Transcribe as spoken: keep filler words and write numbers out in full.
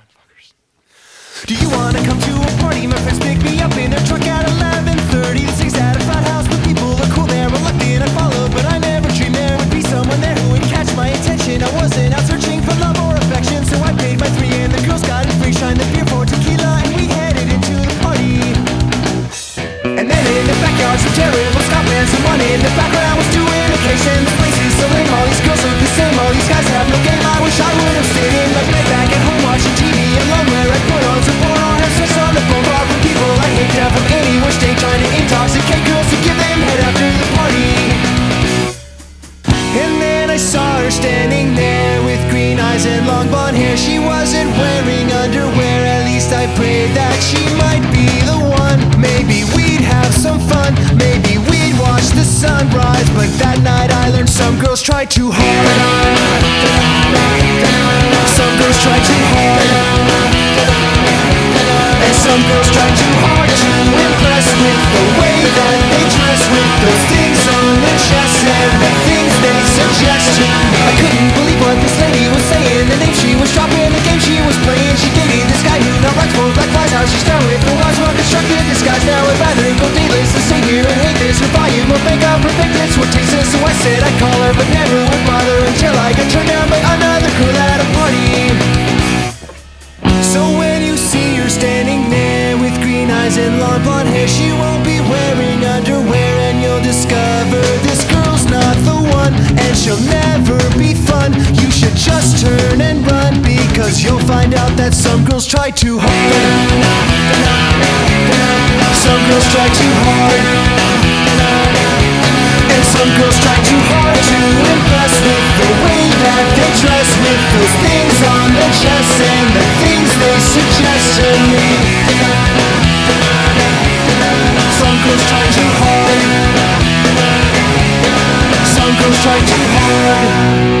Do you wanna come to a party? My friends pick me up in their truck at eleven thirty. This thing's at a frat house, but people are cool there. Reluctant, I follow, but I never dreamed there would be someone there who would catch my attention. I wasn't out searching for love or affection, so I paid my three and the girls got it free. Shined the beer for tequila and we headed into the party. And then in the backyard, some terrible Scott man. Someone in the background was doing vacation. This place is so lame, all these girls look the same. All these guys have no game. I wish I would have stayed in my bed back at home watching T V alone, where I put on some porn or have sex on the phone. Far from people I hate to have from anywhere state, trying to intoxicate girls to give them head after the party. And then I saw her standing there with green eyes and long blonde hair. She wasn't wearing underwear, at least I prayed that she might be the one. Maybe we'd have some fun, maybe we'd watch the sunrise. But that night I learned some girls try too hard. Some girls try too hard, and some girls try too hard to impress with the way that they dress, with those things on their chests and the things they suggest to me. I couldn't believe what this lady was saying, the name she was dropping, the game she was playing. She gave me this guy who now writes for black flies. How she's down with the wise, well constructed disguise. Now I'd rather go dayless than stay here and hate this. Her volume will make up perfect, it's what takes us. So I said I'd call her, but never would bother until I got turned down by another girl at a party. So when you see her standing there with green eyes and long blonde hair, she won't be wearing underwear, and you'll discover this girl's not the one, and she'll never be fun. You should just turn and run, because you'll find out that some girls try too hard. Some girls try too hard, and some girls try too hard to impress with the way that they dress, with those things on their chests and the things they suggest to me. Some girls try too hard, some girls try too hard.